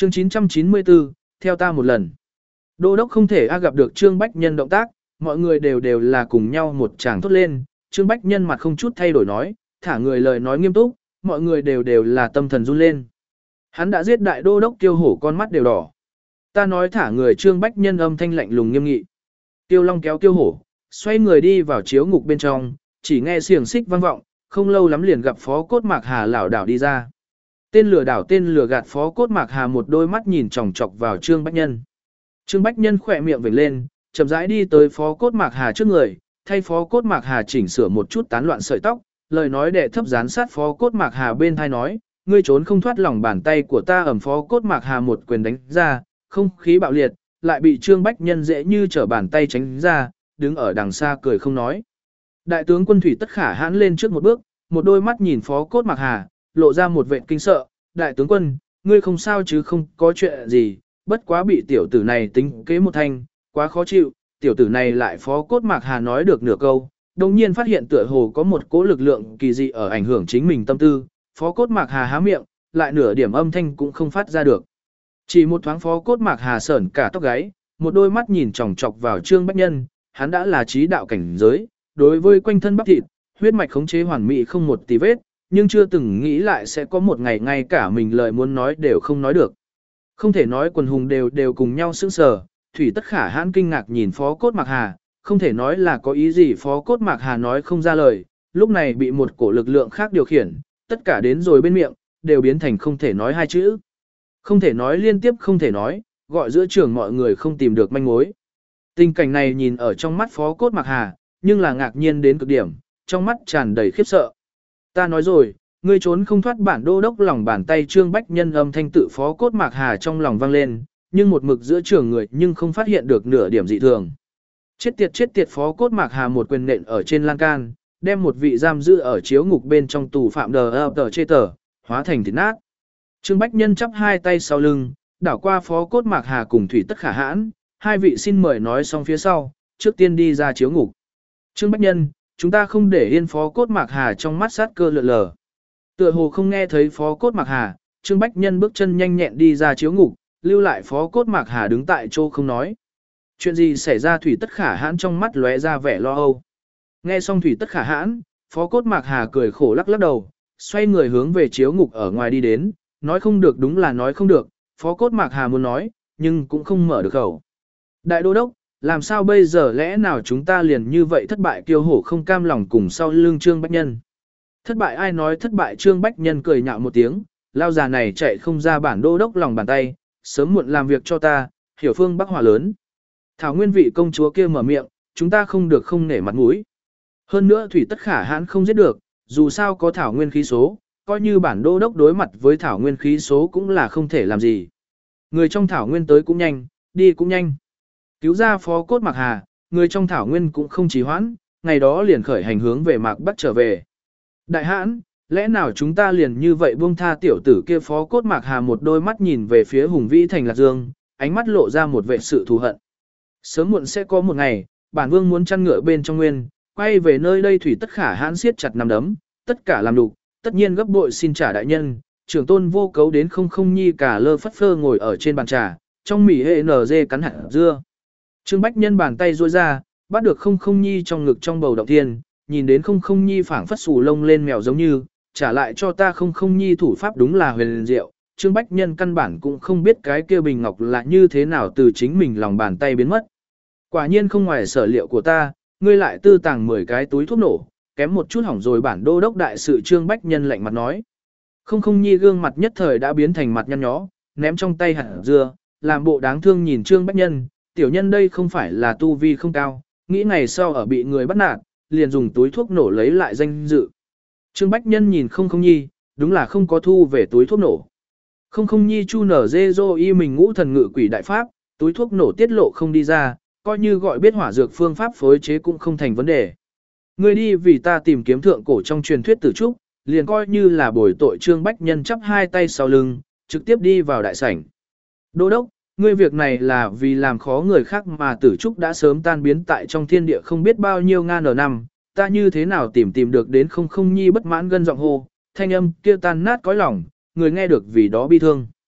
Chương 994, theo ta một lần. Đô đốc không thể gặp được Trương Bách Nhân động tác, mọi người đều là cùng nhau một tràng thốt lên. Trương Bách Nhân mặt không chút thay đổi nói, thả người lời nói nghiêm túc, mọi người đều là tâm thần run lên. Hắn đã giết đại đô đốc Tiêu Hổ, con mắt đều đỏ. Ta nói thả người. Trương Bách Nhân âm thanh lạnh lùng nghiêm nghị. Tiêu Long kéo Tiêu Hổ, xoay người đi vào chiếu ngục bên trong, chỉ nghe xiềng xích vang vọng, không lâu lắm liền gặp Phó Cốt Mạc Hà lảo đảo đi ra. Tên lừa đảo tên lừa gạt Phó Cốt Mạc Hà một đôi mắt nhìn chòng chọc vào Trương Bách Nhân. Trương Bách Nhân khỏe miệng vểnh lên, chậm rãi đi tới Phó Cốt Mạc Hà trước người, thay Phó Cốt Mạc Hà chỉnh sửa một chút tán loạn sợi tóc, lời nói đệ thấp dán sát Phó Cốt Mạc Hà bên tai nói, ngươi trốn không thoát lòng bàn tay của ta. Ầm, Phó Cốt Mạc Hà một quyền đánh ra, không khí bạo liệt, lại bị Trương Bách Nhân dễ như trở bàn tay tránh ra, đứng ở đằng xa cười không nói. Đại tướng quân Thủy Tất Khả hãn lên trước một bước, một đôi mắt nhìn Phó Cốt Mạc Hà, lộ ra một vệt kinh sợ. Đại tướng quân, ngươi không sao chứ? Không có chuyện gì, bất quá bị tiểu tử này tính kế một thanh, quá khó chịu. Tiểu tử này lại. Phó Cốt Mạc Hà nói được nửa câu, đồng nhiên phát hiện tựa hồ có một cỗ lực lượng kỳ dị ở ảnh hưởng chính mình tâm tư. Phó Cốt Mạc Hà há miệng, lại nửa điểm âm thanh cũng không phát ra được. Chỉ một thoáng Phó Cốt Mạc Hà sởn cả tóc gáy, một đôi mắt nhìn chòng chọc vào Trương Bách Nhân. Hắn đã là trí đạo cảnh giới, đối với quanh thân bắp thịt, huyết mạch khống chế hoàn mỹ không một tì vết, nhưng chưa từng nghĩ lại sẽ có một ngày ngay cả mình lời muốn nói đều không nói được. Không thể nói, quần hùng đều cùng nhau sững sờ. Thủy Tất Khả hãn kinh ngạc nhìn Phó Cốt Mạc Hà, không thể nói là có ý gì. Phó Cốt Mạc Hà nói không ra lời, lúc này bị một cổ lực lượng khác điều khiển, tất cả đến rồi bên miệng, đều biến thành không thể nói hai chữ. Không thể nói liên tiếp không thể nói, gọi giữa trường mọi người không tìm được manh mối. Tình cảnh này nhìn ở trong mắt Phó Cốt Mạc Hà, nhưng là ngạc nhiên đến cực điểm, trong mắt tràn đầy khiếp sợ. Ta nói rồi, ngươi trốn không thoát bản đô đốc lòng bàn tay. Trương Bách Nhân âm thanh tự Phó Cốt Mạc Hà trong lòng vang lên, nhưng một mực giữa trường người nhưng không phát hiện được nửa điểm dị thường. Chết tiệt. Phó Cốt Mạc Hà một quyền nện ở trên lan can, đem một vị giam giữ ở chiếu ngục bên trong tù phạm chê tờ, hóa thành thịt nát. Trương Bách Nhân chắp hai tay sau lưng, đảo qua Phó Cốt Mạc Hà cùng Thủy Tất Khả hãn, hai vị xin mời nói xong phía sau, trước tiên đi ra chiếu ngục. Trương Bách Nhân, chúng ta không để yên. Phó Cốt Mạc Hà trong mắt sát cơ lượn lờ. Tựa hồ không nghe thấy Phó Cốt Mạc Hà, Trương Bách Nhân bước chân nhanh nhẹn đi ra chiếu ngục, lưu lại Phó Cốt Mạc Hà đứng tại chỗ không nói. Chuyện gì xảy ra? Thủy Tất Khả hãn trong mắt lóe ra vẻ lo âu. Nghe xong Thủy Tất Khả hãn, Phó Cốt Mạc Hà cười khổ lắc đầu, xoay người hướng về chiếu ngục ở ngoài đi đến, nói không được đúng là nói không được. Phó Cốt Mạc Hà muốn nói, nhưng cũng không mở được khẩu. Đại đô đốc, làm sao bây giờ? Lẽ nào chúng ta liền như vậy thất bại? Kiêu Hổ không cam lòng cùng sau lưng Trương Bách Nhân. Thất bại? Ai nói thất bại? Trương Bách Nhân cười nhạo một tiếng, lao già này chạy không ra bản đô đốc lòng bàn tay, sớm muộn làm việc cho ta, hiểu phương Bắc hỏa lớn. Thảo Nguyên vị công chúa kia mở miệng, chúng ta không được không nể mặt mũi. Hơn nữa Thủy Tất Khả hãn không giết được, dù sao có Thảo Nguyên khí số, coi như bản đô đốc đối mặt với Thảo Nguyên khí số cũng là không thể làm gì. Người trong Thảo Nguyên tới cũng nhanh, đi cũng nhanh. Cứu ra Phó Cốt Mạc Hà, người trong Thảo Nguyên cũng không trì hoãn, ngày đó liền khởi hành hướng về Mạc Bắc trở về. Đại hãn, lẽ nào chúng ta liền như vậy buông tha tiểu tử kia? Phó Cốt Mạc Hà một đôi mắt nhìn về phía hùng vĩ thành Lạc Dương, ánh mắt lộ ra một vẻ sự thù hận. Sớm muộn sẽ có một ngày, bản vương muốn chăn ngựa bên trong nguyên, quay về nơi đây. Thủy Tất Khả hãn siết chặt nắm đấm, tất cả làm đủ, tất nhiên gấp bội xin trả đại nhân. Trưởng tôn Vô Cấu đến không nhi cả lơ phất phơ ngồi ở trên bàn trà, trong mỉ hệ NG cắn hạt dưa. Trương Bách Nhân bàn tay duỗi ra, bắt được không nhi trong ngực trong bầu động thiên, nhìn đến không nhi phảng phất xù lông lên mèo giống như, trả lại cho ta. Không nhi thủ pháp đúng là huyền diệu. Trương Bách Nhân căn bản cũng không biết cái kia bình ngọc là như thế nào từ chính mình lòng bàn tay biến mất. Quả nhiên không ngoài sở liệu của ta, ngươi lại tư tàng 10 cái túi thuốc nổ, kém một chút hỏng rồi bản đô đốc đại sự. Trương Bách Nhân lạnh mặt nói. Không nhi gương mặt nhất thời đã biến thành mặt nhăn nhó, ném trong tay hạt dưa, làm bộ đáng thương nhìn Trương Bách Nhân. Tiểu nhân đây không phải là tu vi không cao, nghĩ ngày sau ở bị người bắt nạt, liền dùng túi thuốc nổ lấy lại danh dự. Trương Bách Nhân nhìn không nhi, đúng là không có thu về túi thuốc nổ. Không nhi chu nở dê dô y mình ngũ thần ngự quỷ đại pháp, túi thuốc nổ tiết lộ không đi ra, coi như gọi biết hỏa dược phương pháp phối chế cũng không thành vấn đề. Ngươi đi vì ta tìm kiếm thượng cổ trong truyền thuyết tử trúc, liền coi như là bồi tội. Trương Bách Nhân chắp hai tay sau lưng, trực tiếp đi vào đại sảnh. Đô đốc, ngươi việc này là vì làm khó người khác mà tử trúc đã sớm tan biến tại trong thiên địa không biết bao nhiêu ngàn năm, ta như thế nào tìm được đến? Không nhi bất mãn gân giọng hô, thanh âm kia tan nát cõi lòng, người nghe được vì đó bi thương.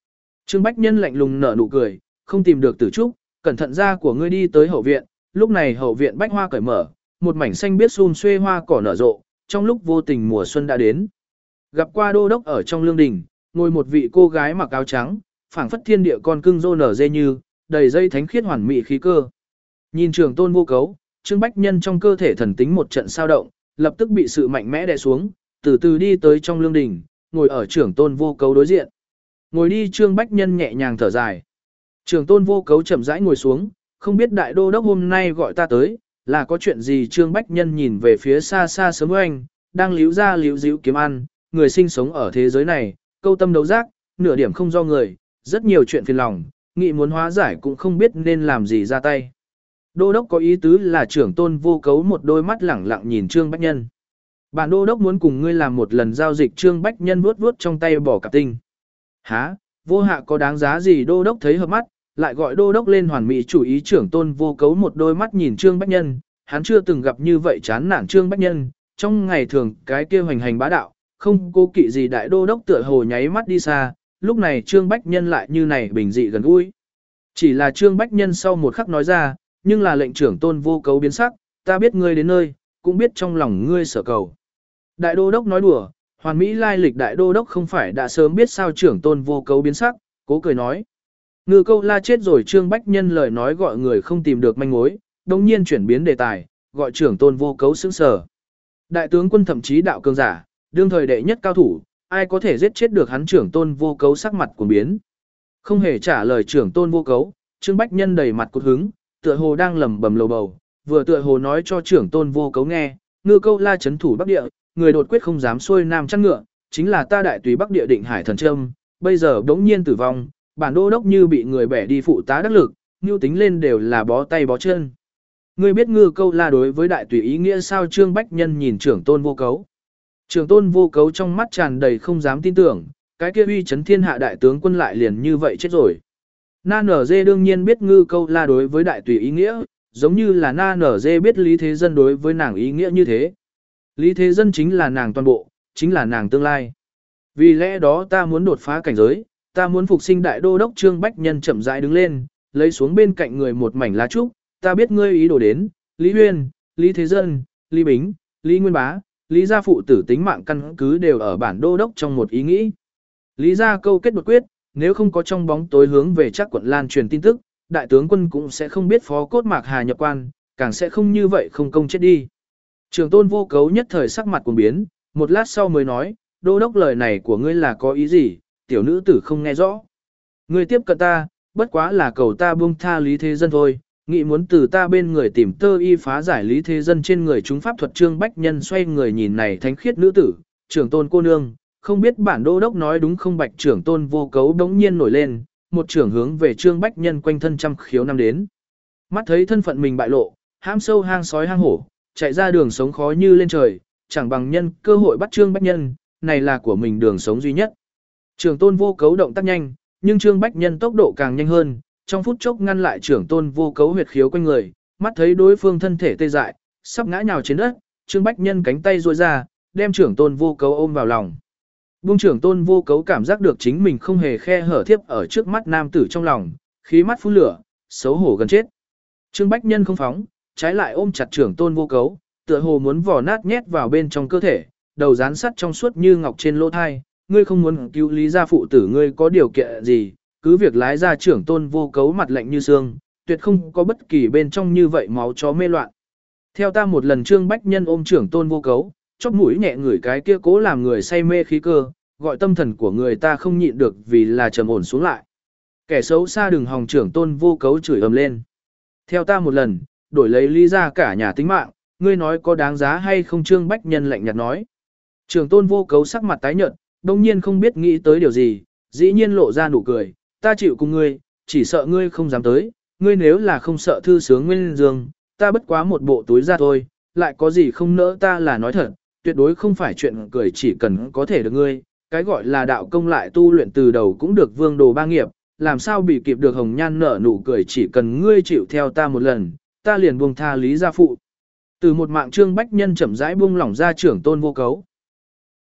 Trương Bách Nhân lạnh lùng nở nụ cười, không tìm được Tử Trúc, cẩn thận ra của ngươi đi tới hậu viện, lúc này hậu viện bách hoa cởi mở, một mảnh xanh biếc sum xuê hoa cỏ nở rộ, trong lúc vô tình mùa xuân đã đến. Gặp qua đô đốc ở trong lương đình, ngồi một vị cô gái mặc áo trắng, phảng phất thiên địa con cưng rô nở dê như, đầy dây thánh khiết hoàn mỹ khí cơ. Nhìn Trường Tôn Vô Cấu, Trương Bách Nhân trong cơ thể thần tính một trận sao động, lập tức bị sự mạnh mẽ đè xuống, từ từ đi tới trong lương đình, ngồi ở Trường Tôn Vô Cấu đối diện. Ngồi đi Trương Bách Nhân nhẹ nhàng thở dài. Trường Tôn Vô Cấu chậm rãi ngồi xuống, không biết đại đô đốc hôm nay gọi ta tới, là có chuyện gì. Trương Bách Nhân nhìn về phía xa xa Sớm Oanh, đang líu ra líu díu kiếm ăn, người sinh sống ở thế giới này, câu tâm đấu giác, nửa điểm không do người, rất nhiều chuyện phiền lòng, nghị muốn hóa giải cũng không biết nên làm gì ra tay. Đô đốc có ý tứ là Trưởng Tôn Vô Cấu một đôi mắt lẳng lặng nhìn Trương Bách Nhân. Bản đô đốc muốn cùng ngươi làm một lần giao dịch. Trương Bách Nhân vuốt vuốt trong tay bỏ cặp tinh. Hả, vô hạ có đáng giá gì? Đô đốc thấy hợp mắt, lại gọi đô đốc lên hoàn mỹ chủ ý. Trưởng Tôn Vô Cấu một đôi mắt nhìn Trương Bách Nhân, hắn chưa từng gặp như vậy chán nản Trương Bách Nhân, trong ngày thường cái kia hoành hành bá đạo, không cố kỵ gì. Đại đô đốc tựa hồ nháy mắt đi xa, lúc này Trương Bách Nhân lại như này bình dị gần gũi. Chỉ là Trương Bách Nhân sau một khắc nói ra, nhưng là lệnh Trưởng Tôn Vô Cấu biến sắc, ta biết ngươi đến nơi, cũng biết trong lòng ngươi sở cầu. Đại đô đốc nói đùa, hoàn mỹ lai lịch đại đô đốc không phải đã sớm biết sao? Trưởng Tôn Vô Cấu biến sắc, cố cười nói. Ngư Câu La chết rồi. Trương Bách Nhân lời nói gọi người không tìm được manh mối, đồng nhiên chuyển biến đề tài, gọi Trưởng Tôn Vô Cấu sững sờ. Đại tướng quân thậm chí đạo cường giả, đương thời đệ nhất cao thủ, ai có thể giết chết được hắn? Trưởng Tôn Vô Cấu sắc mặt cuồng biến. Không hề trả lời Trưởng Tôn Vô Cấu, Trương Bách Nhân đầy mặt cột hứng, tựa hồ đang lẩm bẩm lầu bầu, vừa tựa hồ nói cho Trưởng Tôn Vô Cấu nghe, Ngư Câu La trấn thủ Bắc Địa, người đột quyết không dám xuôi nam chăn ngựa, chính là ta đại tùy Bắc Địa Định Hải Thần Trâm, bây giờ đống nhiên tử vong, bản đô đốc như bị người bẻ đi phụ tá đắc lực, nhu tính lên đều là bó tay bó chân. Ngươi biết Ngư Câu La đối với đại tùy ý nghĩa sao? Trương Bách Nhân nhìn Trưởng Tôn Vô Cấu. Trưởng Tôn Vô Cấu trong mắt tràn đầy không dám tin tưởng, cái kia uy chấn thiên hạ đại tướng quân lại liền như vậy chết rồi. Na Nở Dê đương nhiên biết Ngư Câu La đối với đại tùy ý nghĩa, giống như là Na Nở Dê biết Lý Thế Dân đối với nàng ý nghĩa như thế. Lý Thế Dân chính là nàng toàn bộ, chính là nàng tương lai. Vì lẽ đó ta muốn đột phá cảnh giới, ta muốn phục sinh đại đô đốc. Trương Bách Nhân chậm rãi đứng lên, lấy xuống bên cạnh người một mảnh lá trúc, ta biết ngươi ý đồ đến, Lý Huyên, Lý Thế Dân, Lý Bính, Lý Nguyên Bá, Lý gia phụ tử tính mạng căn cứ đều ở bản đô đốc trong một ý nghĩ. Lý gia câu kết đột quyết, nếu không có trong bóng tối hướng về chắc quận lan truyền tin tức, đại tướng quân cũng sẽ không biết Phó Cốt Mạc Hà nhập quan, càng sẽ không như vậy không công chết đi. Trưởng Tôn Vô Cấu nhất thời sắc mặt cuồng biến, một lát sau mới nói, đô đốc lời này của ngươi là có ý gì? Tiểu nữ tử không nghe rõ. Ngươi tiếp cận ta, bất quá là cầu ta buông tha Lý Thế Dân thôi, nghĩ muốn từ ta bên người tìm tơ y phá giải Lý Thế Dân trên người chúng pháp thuật. Trương Bách Nhân xoay người nhìn này thánh khiết nữ tử, Trưởng Tôn cô nương, không biết bản đô đốc nói đúng không? Bạch Trưởng Tôn Vô Cấu đống nhiên nổi lên, một trưởng hướng về Trương Bách Nhân quanh thân trăm khiếu năm đến. Mắt thấy thân phận mình bại lộ, hãm sâu hang sói hang hổ, chạy ra đường sống khó như lên trời, chẳng bằng nhân cơ hội bắt Trương Bách Nhân, này là của mình đường sống duy nhất. Trưởng Tôn Vô Cấu động tác nhanh, nhưng Trương Bách Nhân tốc độ càng nhanh hơn, trong phút chốc ngăn lại Trưởng Tôn Vô Cấu huyệt khiếu quanh người, mắt thấy đối phương thân thể tê dại, sắp ngã nhào trên đất, Trương Bách Nhân cánh tay duỗi ra, đem Trưởng Tôn Vô Cấu ôm vào lòng. Buông Trưởng Tôn Vô Cấu cảm giác được chính mình không hề khe hở thiếp ở trước mắt nam tử trong lòng, khí mắt phun lửa, xấu hổ gần chết. Trương Bách Nhân không phóng, trái lại ôm chặt Trưởng Tôn Vô Cấu, tựa hồ muốn vò nát nhét vào bên trong cơ thể, đầu dán sắt trong suốt như ngọc trên lỗ thai. Ngươi không muốn cứu Lý gia phụ tử, ngươi có điều kiện gì, cứ việc lái ra. Trưởng Tôn Vô Cấu mặt lạnh như xương, tuyệt không có bất kỳ bên trong như vậy máu chó mê loạn. Theo ta một lần. Trương Bách Nhân ôm Trưởng Tôn Vô Cấu, chóp mũi nhẹ ngửi cái kia cố làm người say mê khí cơ, gọi tâm thần của người ta không nhịn được vì là trầm ổn xuống lại. Kẻ xấu xa đừng hòng. Trưởng Tôn Vô Cấu chửi ầm lên. Theo ta một lần, đổi lấy Lý gia cả nhà tính mạng, ngươi nói có đáng giá hay không? Trương Bách Nhân lạnh nhạt nói. Trưởng Tôn Vô Cấu sắc mặt tái nhợt, đông nhiên không biết nghĩ tới điều gì, dĩ nhiên lộ ra nụ cười, ta chịu cùng ngươi, chỉ sợ ngươi không dám tới, ngươi nếu là không sợ thư sướng nguyên dương, ta bất quá một bộ túi ra thôi, lại có gì không nỡ? Ta là nói thật, tuyệt đối không phải chuyện cười, chỉ cần có thể được ngươi, cái gọi là đạo công lại tu luyện từ đầu cũng được vương đồ ba nghiệp, làm sao bị kịp được? Hồng Nhan nở nụ cười, chỉ cần ngươi chịu theo ta một lần, ta liền buông tha Lý gia phụ. Từ một mạng. Trương Bách Nhân chậm rãi buông lỏng ra Trưởng Tôn Vô Cấu.